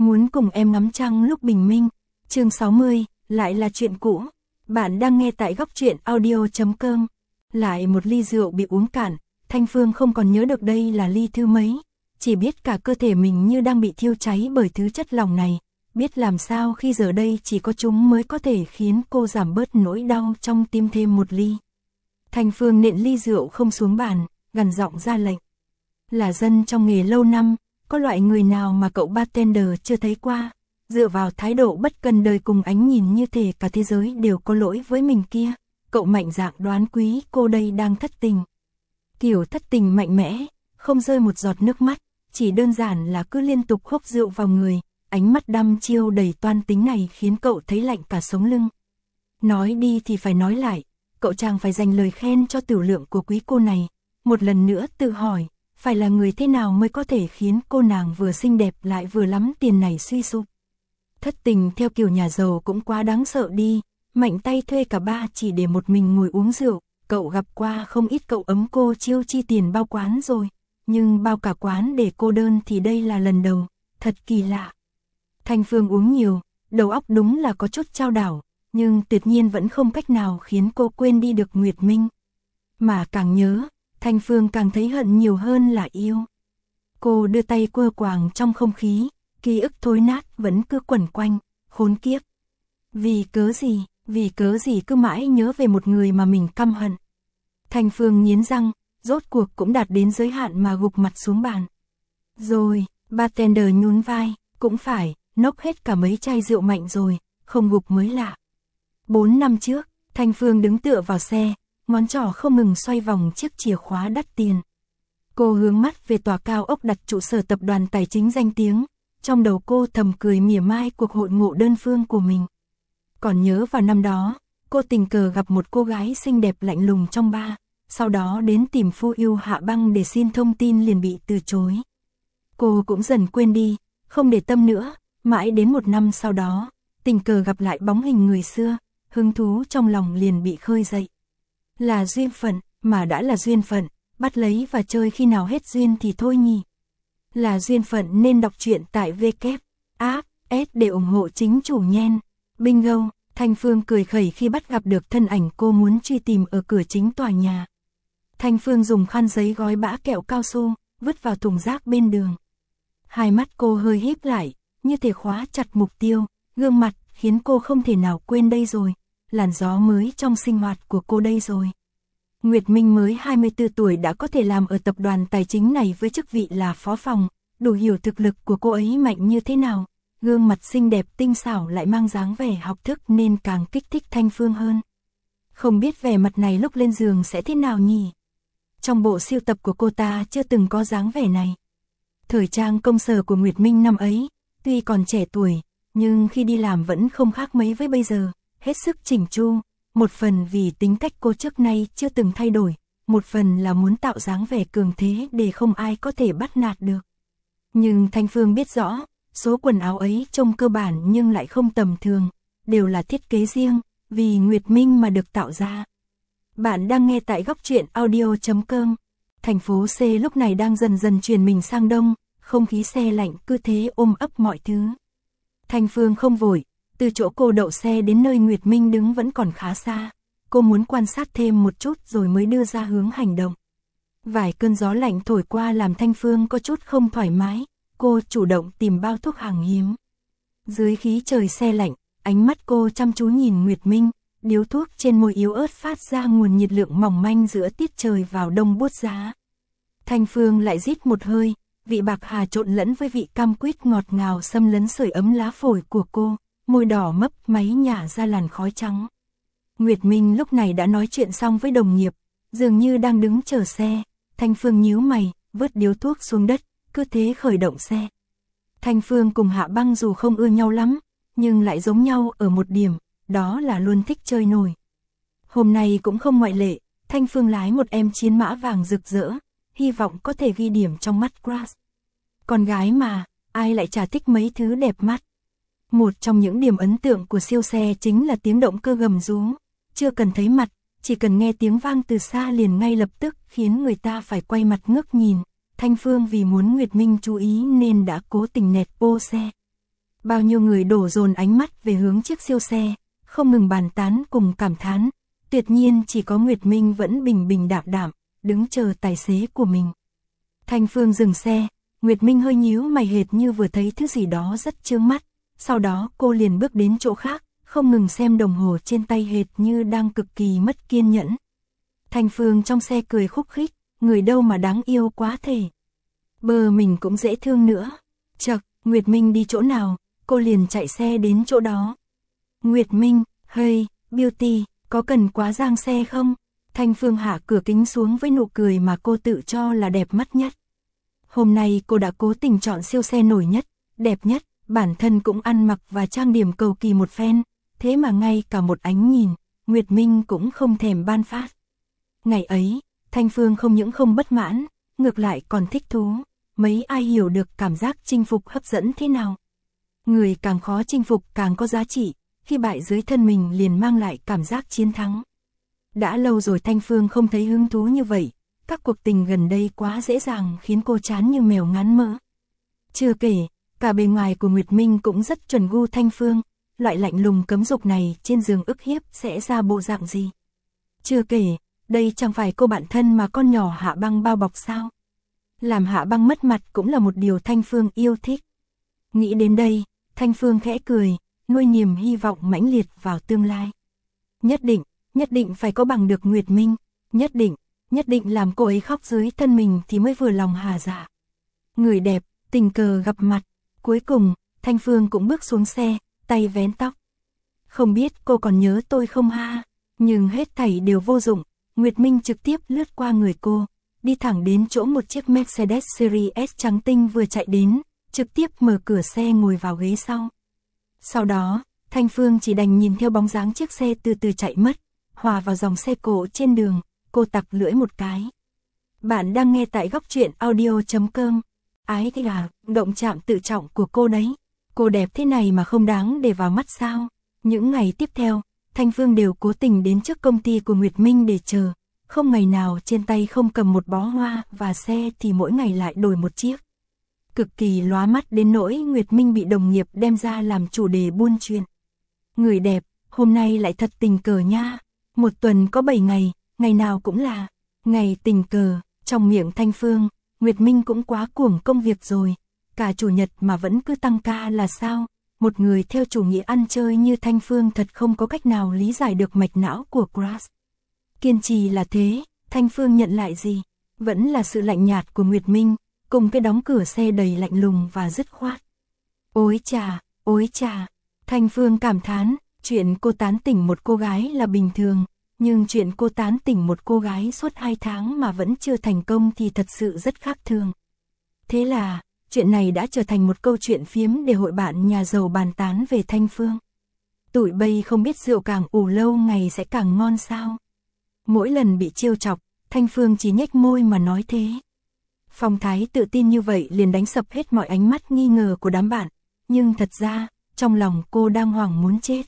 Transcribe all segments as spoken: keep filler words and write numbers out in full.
Muốn cùng em ngắm trăng lúc bình minh. Chương sáu mươi, lại là chuyện cũ. Bạn đang nghe tại góc truyện audio chấm com. Lại một ly rượu bị uống cạn, Thanh Phương không còn nhớ được đây là ly thứ mấy, chỉ biết cả cơ thể mình như đang bị thiêu cháy bởi thứ chất lỏng này, biết làm sao khi giờ đây chỉ có chúng mới có thể khiến cô giảm bớt nỗi đau trong tim thêm một ly. Thanh Phương nện ly rượu không xuống bàn, gằn giọng ra lệnh. Là dân trong nghề lâu năm, có loại người nào mà cậu bartender chưa thấy qua, dựa vào thái độ bất cần đời cùng ánh nhìn như thể cả thế giới đều có lỗi với mình kia, cậu mạnh dạn đoán quý cô đây đang thất tình. Kiểu thất tình mạnh mẽ, không rơi một giọt nước mắt, chỉ đơn giản là cứ liên tục húp rượu vào người, ánh mắt đăm chiêu đầy toan tính này khiến cậu thấy lạnh cả sống lưng. Nói đi thì phải nói lại, cậu chàng phải dành lời khen cho tiểu lượng của quý cô này, một lần nữa tự hỏi, phải là người thế nào mới có thể khiến cô nàng vừa xinh đẹp lại vừa lắm tiền này suy sụp. Thất tình theo kiểu nhà giàu cũng quá đáng sợ đi, mạnh tay thuê cả ba chỉ để một mình ngồi uống rượu, cậu gặp qua không ít cậu ấm cô chiêu chi tiền bao quán rồi, nhưng bao cả quán để cô đơn thì đây là lần đầu, thật kỳ lạ. Thanh Phương uống nhiều, đầu óc đúng là có chút chao đảo, nhưng tuyệt nhiên vẫn không cách nào khiến cô quên đi được Nguyệt Minh. Mà càng nhớ, Thanh Phương càng thấy hận nhiều hơn là yêu. Cô đưa tay quơ quàng trong không khí, ký ức thối nát vẫn cứ quẩn quanh, khốn kiếp. Vì cớ gì, vì cớ gì cứ mãi nhớ về một người mà mình căm hận. Thanh Phương nghiến răng, rốt cuộc cũng đạt đến giới hạn mà gục mặt xuống bàn. Rồi, bartender nhún vai, cũng phải, nốc hết cả mấy chai rượu mạnh rồi, không gục mới lạ. Bốn năm trước, Thanh Phương đứng tựa vào xe, ngón trỏ không ngừng xoay vòng chiếc chìa khóa đắt tiền. Cô hướng mắt về tòa cao ốc đặt trụ sở tập đoàn tài chính danh tiếng, trong đầu cô thầm cười mỉa mai cuộc hội ngộ đơn phương của mình. Còn nhớ vào năm đó, cô tình cờ gặp một cô gái xinh đẹp lạnh lùng trong bar, sau đó đến tìm Phu Yêu Hạ Băng để xin thông tin liền bị từ chối. Cô cũng dần quên đi, không để tâm nữa, mãi đến một năm sau đó, tình cờ gặp lại bóng hình người xưa, hứng thú trong lòng liền bị khơi dậy. Là duyên phận, mà đã là duyên phận, bắt lấy và chơi khi nào hết duyên thì thôi nhỉ. Là duyên phận nên đọc truyện tại vê kép app ét để ủng hộ chính chủ nhen. Bingo, Thanh Phương cười khẩy khi bắt gặp được thân ảnh cô muốn truy tìm ở cửa chính tòa nhà. Thanh Phương dùng khăn giấy gói bã kẹo cao su, vứt vào thùng rác bên đường. Hai mắt cô hơi híp lại, như thể khóa chặt mục tiêu, gương mặt khiến cô không thể nào quên đây rồi, làn gió mới trong sinh hoạt của cô đây rồi. Nguyệt Minh mới hai mươi tư tuổi đã có thể làm ở tập đoàn tài chính này với chức vị là phó phòng, đủ hiểu thực lực của cô ấy mạnh như thế nào. Gương mặt xinh đẹp tinh xảo lại mang dáng vẻ học thức nên càng kích thích Thanh Phương hơn. Không biết vẻ mặt này lúc lên giường sẽ thế nào nhỉ? Trong bộ siêu tập của cô ta chưa từng có dáng vẻ này. Thời trang công sở của Nguyệt Minh năm ấy, tuy còn trẻ tuổi, nhưng khi đi làm vẫn không khác mấy với bây giờ, hết sức chỉnh chu, một phần vì tính cách cô trước nay chưa từng thay đổi, một phần là muốn tạo dáng vẻ cường thế để không ai có thể bắt nạt được. Nhưng Thanh Phương biết rõ, số quần áo ấy trông cơ bản nhưng lại không tầm thường, đều là thiết kế riêng, vì Nguyệt Minh mà được tạo ra. Bạn đang nghe tại góc truyện audio chấm com. Thành phố C lúc này đang dần dần chuyển mình sang đông, không khí se lạnh cứ thế ôm ấp mọi thứ. Thanh Phương không vội, từ chỗ cô đậu xe đến nơi Nguyệt Minh đứng vẫn còn khá xa. Cô muốn quan sát thêm một chút rồi mới đưa ra hướng hành động. Vài cơn gió lạnh thổi qua làm Thanh Phương có chút không thoải mái. Cô chủ động tìm bao thuốc hàng hiếm. Dưới khí trời se lạnh, ánh mắt cô chăm chú nhìn Nguyệt Minh, điếu thuốc trên môi yếu ớt phát ra nguồn nhiệt lượng mỏng manh giữa tiết trời vào đông buốt giá. Thanh Phương lại rít một hơi, vị bạc hà trộn lẫn với vị cam quýt ngọt ngào xâm lấn sưởi ấm lá phổi của cô, môi đỏ mấp máy nhả ra làn khói trắng. Nguyệt Minh lúc này đã nói chuyện xong với đồng nghiệp, dường như đang đứng chờ xe. Thanh Phương nhíu mày, vứt điếu thuốc xuống đất, cứ thế khởi động xe. Thanh Phương cùng Hạ Băng dù không ưa nhau lắm, nhưng lại giống nhau ở một điểm, đó là luôn thích chơi nổi. Hôm nay cũng không ngoại lệ, Thanh Phương lái một em chiến mã vàng rực rỡ, hy vọng có thể ghi điểm trong mắt Crush. Con gái mà, ai lại chả thích mấy thứ đẹp mắt. Một trong những điểm ấn tượng của siêu xe chính là tiếng động cơ gầm rú, chưa cần thấy mặt, chỉ cần nghe tiếng vang từ xa liền ngay lập tức khiến người ta phải quay mặt ngước nhìn. Thanh Phương vì muốn Nguyệt Minh chú ý nên đã cố tình nẹt bô xe. Bao nhiêu người đổ dồn ánh mắt về hướng chiếc siêu xe, không ngừng bàn tán cùng cảm thán. Tuyệt nhiên chỉ có Nguyệt Minh vẫn bình bình đạm đạm, đứng chờ tài xế của mình. Thanh Phương dừng xe, Nguyệt Minh hơi nhíu mày hệt như vừa thấy thứ gì đó rất chướng mắt. Sau đó cô liền bước đến chỗ khác, không ngừng xem đồng hồ trên tay hệt như đang cực kỳ mất kiên nhẫn. Thanh Phương trong xe cười khúc khích, người đâu mà đáng yêu quá thể. Bờ mình cũng dễ thương nữa. Chậc, Nguyệt Minh đi chỗ nào, cô liền chạy xe đến chỗ đó. Nguyệt Minh, hey, Beauty, có cần quá giang xe không? Thanh Phương hạ cửa kính xuống với nụ cười mà cô tự cho là đẹp mắt nhất. Hôm nay cô đã cố tình chọn siêu xe nổi nhất, đẹp nhất, bản thân cũng ăn mặc và trang điểm cầu kỳ một phen, thế mà ngay cả một ánh nhìn, Nguyệt Minh cũng không thèm ban phát. Ngày ấy, Thanh Phương không những không bất mãn, ngược lại còn thích thú, mấy ai hiểu được cảm giác chinh phục hấp dẫn thế nào. Người càng khó chinh phục càng có giá trị, khi bại dưới thân mình liền mang lại cảm giác chiến thắng. Đã lâu rồi Thanh Phương không thấy hứng thú như vậy, các cuộc tình gần đây quá dễ dàng khiến cô chán như mèo ngán mỡ. Chưa kể, cả bề ngoài của Nguyệt Minh cũng rất chuẩn gu Thanh Phương, loại lạnh lùng cấm dục này trên giường ức hiếp sẽ ra bộ dạng gì. Chưa kể, đây chẳng phải cô bạn thân mà con nhỏ Hạ Băng bao bọc sao. Làm Hạ Băng mất mặt cũng là một điều Thanh Phương yêu thích. Nghĩ đến đây, Thanh Phương khẽ cười, nuôi niềm hy vọng mãnh liệt vào tương lai. Nhất định, nhất định phải có bằng được Nguyệt Minh, nhất định, nhất định làm cô ấy khóc dưới thân mình thì mới vừa lòng hà dạ. Người đẹp, tình cờ gặp mặt, cuối cùng, Thanh Phương cũng bước xuống xe, tay vén tóc. Không biết cô còn nhớ tôi không ha, nhưng hết thảy đều vô dụng, Nguyệt Minh trực tiếp lướt qua người cô, đi thẳng đến chỗ một chiếc Mercedes Series S trắng tinh vừa chạy đến, trực tiếp mở cửa xe ngồi vào ghế sau. Sau đó, Thanh Phương chỉ đành nhìn theo bóng dáng chiếc xe từ từ chạy mất, hòa vào dòng xe cộ trên đường, cô tặc lưỡi một cái. Bạn đang nghe tại góc truyện audio chấm com. Ái cái gà, động chạm tự trọng của cô đấy. Cô đẹp thế này mà không đáng để vào mắt sao? Những ngày tiếp theo, Thanh Phương đều cố tình đến trước công ty của Nguyệt Minh để chờ. Không ngày nào trên tay không cầm một bó hoa và xe thì mỗi ngày lại đổi một chiếc. Cực kỳ lóa mắt đến nỗi Nguyệt Minh bị đồng nghiệp đem ra làm chủ đề buôn chuyện. Người đẹp, hôm nay lại thật tình cờ nha. Một tuần có bảy ngày, ngày nào cũng là ngày tình cờ. Trong miệng Thanh Phương, Nguyệt Minh cũng quá cuồng công việc rồi. Cả chủ nhật mà vẫn cứ tăng ca là sao? Một người theo chủ nghĩa ăn chơi như Thanh Phương thật không có cách nào lý giải được mạch não của Crush. Kiên trì là thế, Thanh Phương nhận lại gì? Vẫn là sự lạnh nhạt của Nguyệt Minh, cùng cái đóng cửa xe đầy lạnh lùng và dứt khoát. Ôi chà, ôi chà, Thanh Phương cảm thán, chuyện cô tán tỉnh một cô gái là bình thường, nhưng chuyện cô tán tỉnh một cô gái suốt hai tháng mà vẫn chưa thành công thì thật sự rất khác thường. Thế là, chuyện này đã trở thành một câu chuyện phiếm để hội bạn nhà giàu bàn tán về Thanh Phương. Tụi bây không biết rượu càng ủ lâu ngày sẽ càng ngon sao. Mỗi lần bị trêu chọc, Thanh Phương chỉ nhếch môi mà nói thế. Phong thái tự tin như vậy liền đánh sập hết mọi ánh mắt nghi ngờ của đám bạn, nhưng thật ra, trong lòng cô đang hoảng muốn chết.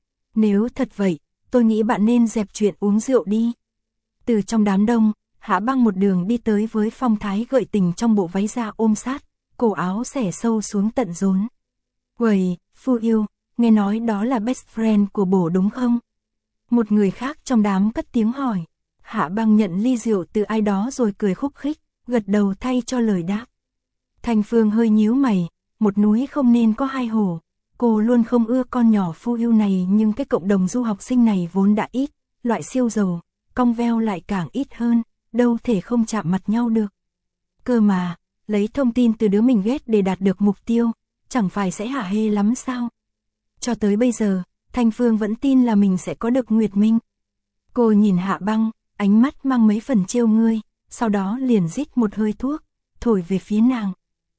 Nếu thật vậy, tôi nghĩ bạn nên dẹp chuyện uống rượu đi. Từ trong đám đông, Hạ Băng một đường đi tới với phong thái gợi tình trong bộ váy da ôm sát, cổ áo xẻ sâu xuống tận rốn. Uầy, Phu yêu, nghe nói đó là best friend của bổ đúng không? Một người khác trong đám cất tiếng hỏi. Hạ Băng nhận ly rượu từ ai đó rồi cười khúc khích, gật đầu thay cho lời đáp. Thanh Phương hơi nhíu mày, một núi không nên có hai hổ. Cô luôn không ưa con nhỏ Phu yêu này, nhưng cái cộng đồng du học sinh này vốn đã ít, loại siêu giàu, cong veo lại càng ít hơn, đâu thể không chạm mặt nhau được. Cơ mà, lấy thông tin từ đứa mình ghét để đạt được mục tiêu, chẳng phải sẽ hả hê lắm sao? Cho tới bây giờ, Thanh Phương vẫn tin là mình sẽ có được Nguyệt Minh. Cô nhìn Hạ Băng, ánh mắt mang mấy phần trêu ngươi, sau đó liền rít một hơi thuốc, thổi về phía nàng.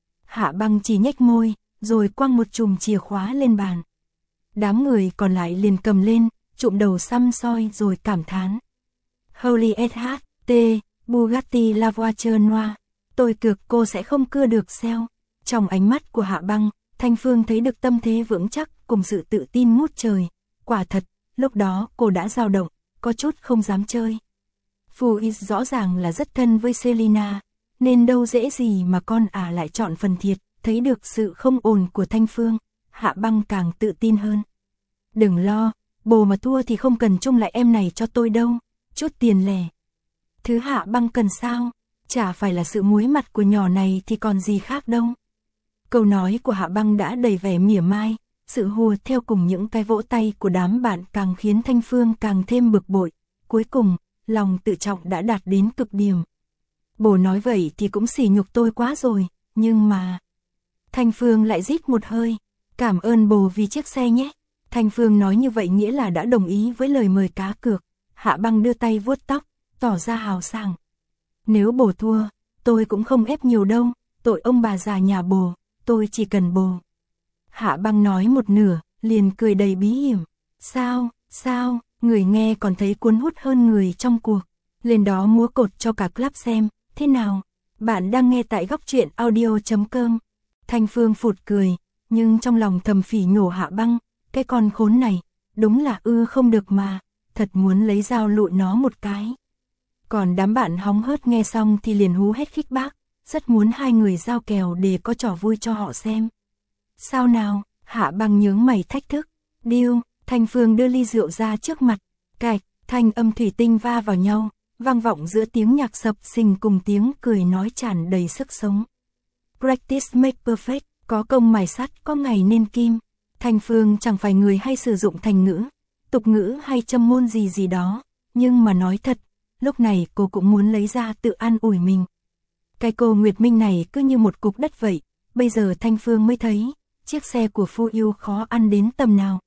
Hạ Băng chỉ nhếch môi, rồi quăng một chùm chìa khóa lên bàn. Đám người còn lại liền cầm lên, trụm đầu xăm soi rồi cảm thán. Holy ét hát tê, Bugatti La Voiture Noire, tôi cược cô sẽ không cưa được sale. Trong ánh mắt của Hạ Băng, Thanh Phương thấy được tâm thế vững chắc cùng sự tự tin ngút trời. Quả thật, lúc đó cô đã dao động, có chút không dám chơi. Phu Is rõ ràng là rất thân với Selina, nên đâu dễ gì mà con ả lại chọn phần thiệt. Thấy được sự không ổn của Thanh Phương, Hạ Băng càng tự tin hơn. Đừng lo, bồ mà thua thì không cần chung lại em này cho tôi đâu, chút tiền lẻ. Thứ Hạ Băng cần sao? Chả phải là sự muối mặt của nhỏ này thì còn gì khác đâu. Câu nói của Hạ Băng đã đầy vẻ mỉa mai, sự hùa theo cùng những cái vỗ tay của đám bạn càng khiến Thanh Phương càng thêm bực bội. Cuối cùng, lòng tự trọng đã đạt đến cực điểm. Bồ nói vậy thì cũng sỉ nhục tôi quá rồi, nhưng mà... Thanh Phương lại rít một hơi, cảm ơn bồ vì chiếc xe nhé. Thanh Phương nói như vậy nghĩa là đã đồng ý với lời mời cá cược. Hạ Băng đưa tay vuốt tóc, tỏ ra hào sảng. Nếu bồ thua, tôi cũng không ép nhiều đâu, tội ông bà già nhà bồ, tôi chỉ cần bồ. Hạ Băng nói một nửa, liền cười đầy bí hiểm. Sao, sao, người nghe còn thấy cuốn hút hơn người trong cuộc. Lên đó múa cột cho cả club xem, thế nào? Bạn đang nghe tại góc truyện audio chấm com. Thanh Phương phụt cười, nhưng trong lòng thầm phỉ nhổ Hạ Băng, cái con khốn này, đúng là ư không được mà, thật muốn lấy dao lụi nó một cái. Còn đám bạn hóng hớt nghe xong thì liền hú hét khích bác, rất muốn hai người giao kèo để có trò vui cho họ xem. Sao nào? Hạ Băng nhướng mày thách thức. Điêu, Thanh Phương đưa ly rượu ra trước mặt, cạch, thanh âm thủy tinh va vào nhau, vang vọng giữa tiếng nhạc sập sình cùng tiếng cười nói tràn đầy sức sống. Practice make perfect, có công mài sắt có ngày nên kim. Thanh Phương chẳng phải người hay sử dụng thành ngữ, tục ngữ hay châm ngôn gì gì đó, nhưng mà nói thật, lúc này cô cũng muốn lấy ra tự an ủi mình. Cái cô Nguyệt Minh này cứ như một cục đất vậy, bây giờ Thanh Phương mới thấy, chiếc xe của Phu Yêu khó ăn đến tầm nào.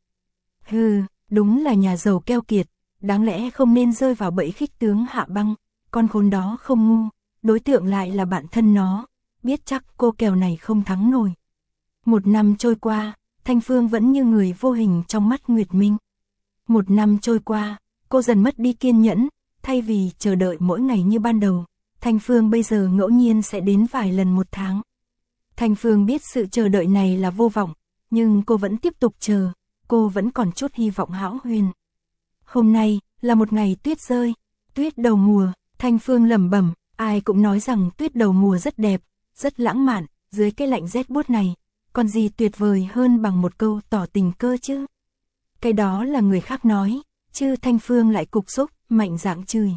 Hừ, đúng là nhà giàu keo kiệt, đáng lẽ không nên rơi vào bẫy khích tướng Hạ Băng, con khốn đó không ngu, đối tượng lại là bạn thân nó, biết chắc cô kèo này không thắng nổi. Một năm trôi qua, Thanh Phương vẫn như người vô hình trong mắt Nguyệt Minh. Một năm trôi qua, cô dần mất đi kiên nhẫn, thay vì chờ đợi mỗi ngày như ban đầu, Thanh Phương bây giờ ngẫu nhiên sẽ đến vài lần một tháng. Thanh Phương biết sự chờ đợi này là vô vọng, nhưng cô vẫn tiếp tục chờ, cô vẫn còn chút hy vọng hão huyền. Hôm nay là một ngày tuyết rơi, tuyết đầu mùa, Thanh Phương lẩm bẩm, ai cũng nói rằng tuyết đầu mùa rất đẹp, rất lãng mạn, dưới cái lạnh rét buốt này, còn gì tuyệt vời hơn bằng một câu tỏ tình cơ chứ. Cái đó là người khác nói, chứ Thanh Phương lại cục xúc, mạnh dạn chửi.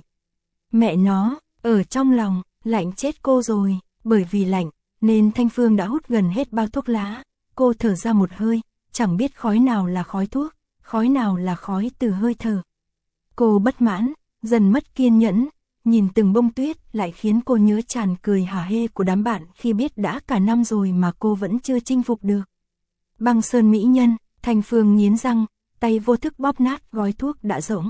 Mẹ nó, ở trong lòng, lạnh chết cô rồi, bởi vì lạnh, nên Thanh Phương đã hút gần hết bao thuốc lá, cô thở ra một hơi, chẳng biết khói nào là khói thuốc, khói nào là khói từ hơi thở. Cô bất mãn, dần mất kiên nhẫn, nhìn từng bông tuyết lại khiến cô nhớ tràn cười hả hê của đám bạn khi biết đã cả năm rồi mà cô vẫn chưa chinh phục được. Băng sơn mỹ nhân, Thanh Phương nghiến răng, tay vô thức bóp nát gói thuốc đã rỗng.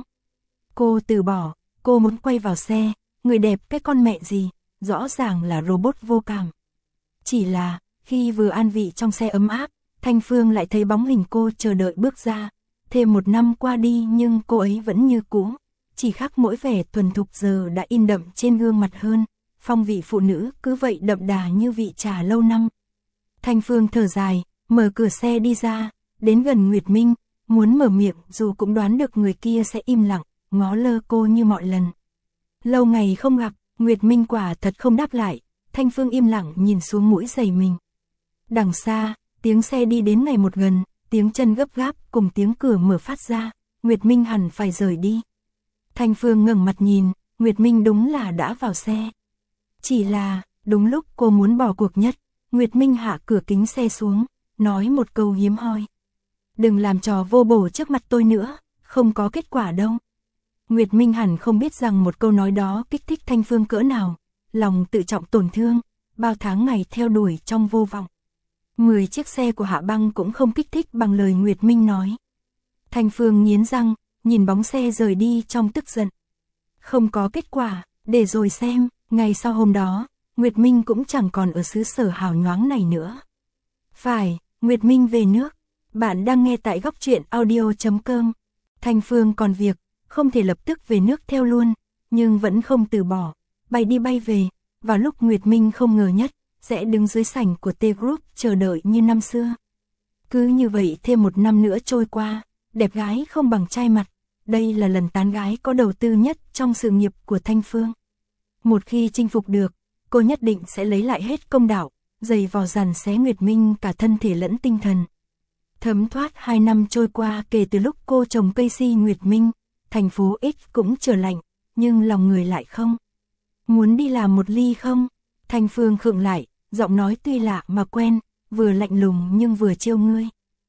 Cô từ bỏ, cô muốn quay vào xe, người đẹp cái con mẹ gì, rõ ràng là robot vô cảm. Chỉ là, khi vừa an vị trong xe ấm áp, Thanh Phương lại thấy bóng hình cô chờ đợi bước ra. Thêm một năm qua đi nhưng cô ấy vẫn như cũ, chỉ khác mỗi vẻ thuần thục giờ đã in đậm trên gương mặt hơn, phong vị phụ nữ cứ vậy đậm đà như vị trà lâu năm. Thanh Phương thở dài, mở cửa xe đi ra, đến gần Nguyệt Minh, muốn mở miệng dù cũng đoán được người kia sẽ im lặng, ngó lơ cô như mọi lần. Lâu ngày không gặp, Nguyệt Minh quả thật không đáp lại, Thanh Phương im lặng nhìn xuống mũi giày mình. Đằng xa, tiếng xe đi đến ngày một gần, tiếng chân gấp gáp cùng tiếng cửa mở phát ra, Nguyệt Minh hẳn phải rời đi. Thanh Phương ngẩng mặt nhìn, Nguyệt Minh đúng là đã vào xe. Chỉ là, đúng lúc cô muốn bỏ cuộc nhất, Nguyệt Minh hạ cửa kính xe xuống, nói một câu hiếm hoi. Đừng làm trò vô bổ trước mặt tôi nữa, không có kết quả đâu. Nguyệt Minh hẳn không biết rằng một câu nói đó kích thích Thanh Phương cỡ nào, lòng tự trọng tổn thương, bao tháng ngày theo đuổi trong vô vọng. Mười chiếc xe của Hạ Băng cũng không kích thích bằng lời Nguyệt Minh nói. Thanh Phương nghiến răng, nhìn bóng xe rời đi trong tức giận. Không có kết quả, để rồi xem, ngày sau hôm đó, Nguyệt Minh cũng chẳng còn ở xứ sở hào nhoáng này nữa. Phải, Nguyệt Minh về nước. Bạn đang nghe tại góc truyện audio chấm com. Thanh Phương còn việc, không thể lập tức về nước theo luôn, nhưng vẫn không từ bỏ, bay đi bay về, vào lúc Nguyệt Minh không ngờ nhất, sẽ đứng dưới sảnh của T-Group chờ đợi như năm xưa. Cứ như vậy thêm một năm nữa trôi qua, đẹp gái không bằng trai mặt, đây là lần tán gái có đầu tư nhất trong sự nghiệp của Thanh Phương. Một khi chinh phục được, cô nhất định sẽ lấy lại hết công đạo, giày vò dằn xé Nguyệt Minh cả thân thể lẫn tinh thần. Thấm thoát hai năm trôi qua kể từ lúc cô trồng cây si Nguyệt Minh, thành phố X cũng trở lạnh, nhưng lòng người lại không. Muốn đi làm một ly không? Thanh Phương khựng lại, giọng nói tuy lạ mà quen, vừa lạnh lùng nhưng vừa trêu ngươi.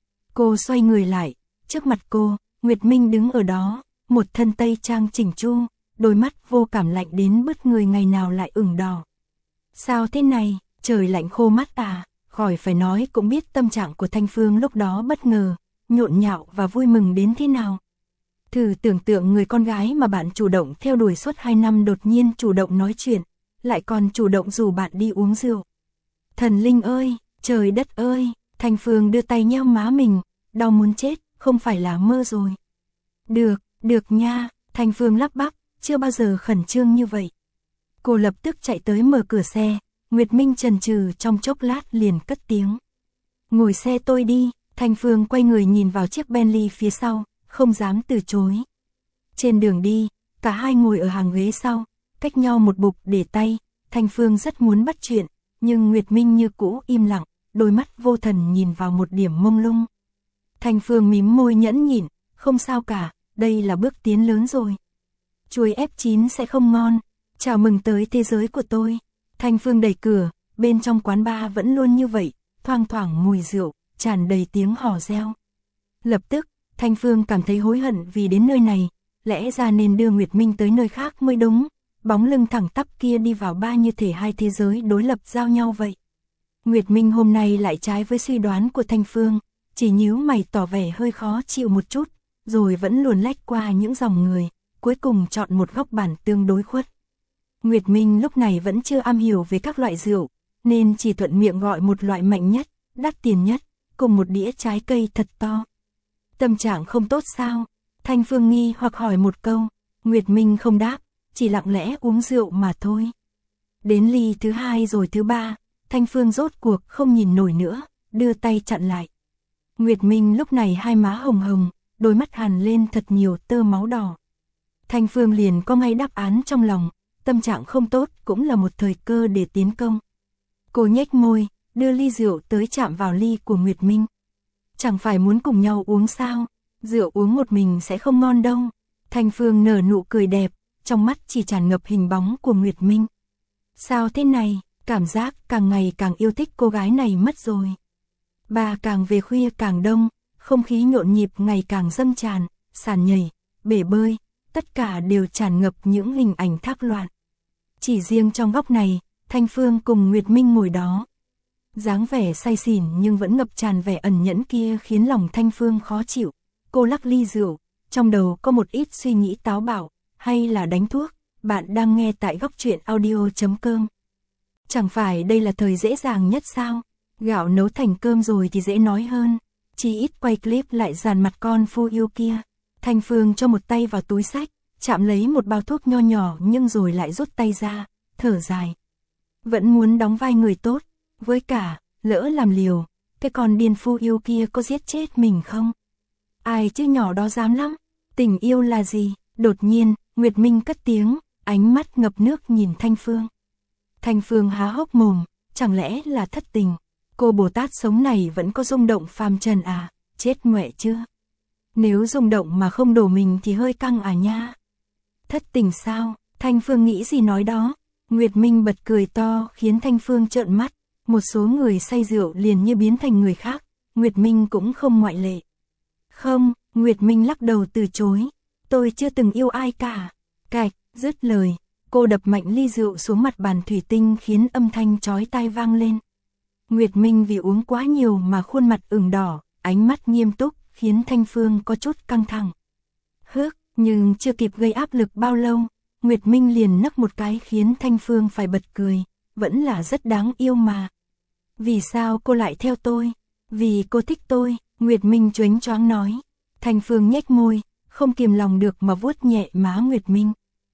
Cô xoay người lại, trước mặt cô, Nguyệt Minh đứng ở đó, một thân tây trang chỉnh chu, đôi mắt vô cảm lạnh đến bứt người ngày nào lại ửng đỏ. Sao thế này, trời lạnh khô mắt à? Khỏi phải nói cũng biết tâm trạng của Thanh Phương lúc đó bất ngờ, nhộn nhạo và vui mừng đến thế nào. Thử tưởng tượng người con gái mà bạn chủ động theo đuổi suốt hai năm đột nhiên chủ động nói chuyện, lại còn chủ động rủ bạn đi uống rượu. Thần linh ơi, trời đất ơi, Thanh Phương đưa tay nheo má mình, đau muốn chết, không phải là mơ rồi. Được, được nha, Thanh Phương lắp bắp, chưa bao giờ khẩn trương như vậy. Cô lập tức chạy tới mở cửa xe, Nguyệt Minh chần chừ trong chốc lát liền cất tiếng. Ngồi xe tôi đi, Thanh Phương quay người nhìn vào chiếc Bentley phía sau, không dám từ chối. Trên đường đi, cả hai ngồi ở hàng ghế sau, cách nhau một bục để tay, Thanh Phương rất muốn bắt chuyện, nhưng Nguyệt Minh như cũ im lặng, đôi mắt vô thần nhìn vào một điểm mông lung. Thanh Phương mím môi nhẫn nhịn, không sao cả, đây là bước tiến lớn rồi. Chuối ép chín sẽ không ngon, chào mừng tới thế giới của tôi. Thanh Phương đẩy cửa, bên trong quán bar vẫn luôn như vậy, thoang thoảng mùi rượu, tràn đầy tiếng hò reo. Lập tức, Thanh Phương cảm thấy hối hận vì đến nơi này, lẽ ra nên đưa Nguyệt Minh tới nơi khác mới đúng, bóng lưng thẳng tắp kia đi vào bar như thể hai thế giới đối lập giao nhau vậy. Nguyệt Minh hôm nay lại trái với suy đoán của Thanh Phương, chỉ nhíu mày tỏ vẻ hơi khó chịu một chút, rồi vẫn luồn lách qua những dòng người, cuối cùng chọn một góc bàn tương đối khuất. Nguyệt Minh lúc này vẫn chưa am hiểu về các loại rượu, nên chỉ thuận miệng gọi một loại mạnh nhất, đắt tiền nhất, cùng một đĩa trái cây thật to. Tâm trạng không tốt sao? Thanh Phương nghi hoặc hỏi một câu, Nguyệt Minh không đáp, chỉ lặng lẽ uống rượu mà thôi. Đến ly thứ hai rồi thứ ba, Thanh Phương rốt cuộc không nhìn nổi nữa, đưa tay chặn lại. Nguyệt Minh lúc này hai má hồng hồng, đôi mắt hằn lên thật nhiều tơ máu đỏ. Thanh Phương liền có ngay đáp án trong lòng, tâm trạng không tốt cũng là một thời cơ để tiến công. Cô nhếch môi, đưa ly rượu tới chạm vào ly của Nguyệt Minh. Chẳng phải muốn cùng nhau uống sao, rượu uống một mình sẽ không ngon đâu. Thanh Phương nở nụ cười đẹp, trong mắt chỉ tràn ngập hình bóng của Nguyệt Minh. Sao thế này, cảm giác càng ngày càng yêu thích cô gái này mất rồi. Bà càng về khuya càng đông, không khí nhộn nhịp ngày càng dâng tràn, sàn nhảy, bể bơi, tất cả đều tràn ngập những hình ảnh thác loạn. Chỉ riêng trong góc này, Thanh Phương cùng Nguyệt Minh ngồi đó. Dáng vẻ say xỉn nhưng vẫn ngập tràn vẻ ẩn nhẫn kia khiến lòng Thanh Phương khó chịu. Cô lắc ly rượu, trong đầu có một ít suy nghĩ táo bạo, hay là đánh thuốc. Bạn đang nghe tại góc truyện audio chấm com. Chẳng phải đây là thời dễ dàng nhất sao? Gạo nấu thành cơm rồi thì dễ nói hơn. Chỉ ít quay clip lại dàn mặt con phu yêu kia. Thanh Phương cho một tay vào túi xách, chạm lấy một bao thuốc nho nhỏ nhưng rồi lại rút tay ra, thở dài. Vẫn muốn đóng vai người tốt, với cả, lỡ làm liều, cái con điên phu yêu kia có giết chết mình không? Ai chứ nhỏ đó dám lắm, tình yêu là gì? Đột nhiên, Nguyệt Minh cất tiếng, ánh mắt ngập nước nhìn Thanh Phương. Thanh Phương há hốc mồm, chẳng lẽ là thất tình? Cô Bồ Tát sống này vẫn có rung động phàm trần à, chết mẹ chưa? Nếu rung động mà không đổ mình thì hơi căng à nha. Thất tình sao? Thanh Phương nghĩ gì nói đó. Nguyệt Minh bật cười to khiến Thanh Phương trợn mắt. Một số người say rượu liền như biến thành người khác. Nguyệt Minh cũng không ngoại lệ. Không, Nguyệt Minh lắc đầu từ chối. Tôi chưa từng yêu ai cả. Cạch, dứt lời. Cô đập mạnh ly rượu xuống mặt bàn thủy tinh khiến âm thanh chói tai vang lên. Nguyệt Minh vì uống quá nhiều mà khuôn mặt ửng đỏ, ánh mắt nghiêm túc, khiến Thanh Phương có chút căng thẳng. Hước, nhưng chưa kịp gây áp lực bao lâu, Nguyệt Minh liền nấc một cái khiến Thanh Phương phải bật cười, vẫn là rất đáng yêu mà. Vì sao cô lại theo tôi? Vì cô thích tôi, Nguyệt Minh choáng choáng nói. Thanh Phương nhếch môi, không kìm lòng được mà vuốt nhẹ má Nguyệt Minh.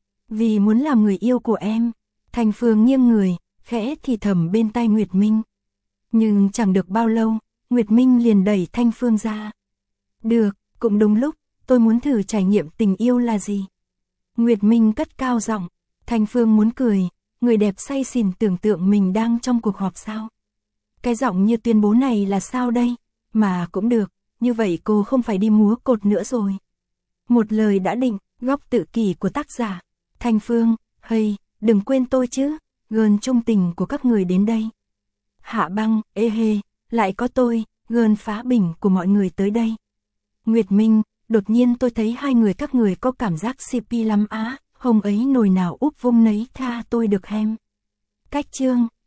Vì muốn làm người yêu của em. Thanh Phương nghiêng người, khẽ thì thầm bên tai Nguyệt Minh. Nhưng chẳng được bao lâu, Nguyệt Minh liền đẩy Thanh Phương ra. Được, cũng đúng lúc, tôi muốn thử trải nghiệm tình yêu là gì. Nguyệt Minh cất cao giọng, Thanh Phương muốn cười, người đẹp say xỉn tưởng tượng mình đang trong cuộc họp sao. Cái giọng như tuyên bố này là sao đây? Mà cũng được, như vậy cô không phải đi múa cột nữa rồi. Một lời đã định, góc tự kỷ của tác giả. Thanh Phương, hey, đừng quên tôi chứ, gơn trung tình của các người đến đây. Hạ Băng, ê hê, lại có tôi, gơn phá bình của mọi người tới đây. Nguyệt Minh, đột nhiên tôi thấy hai người các người có cảm giác xê pê lắm á, hôm ấy nồi nào úp vung nấy tha tôi được hem. Cách chương.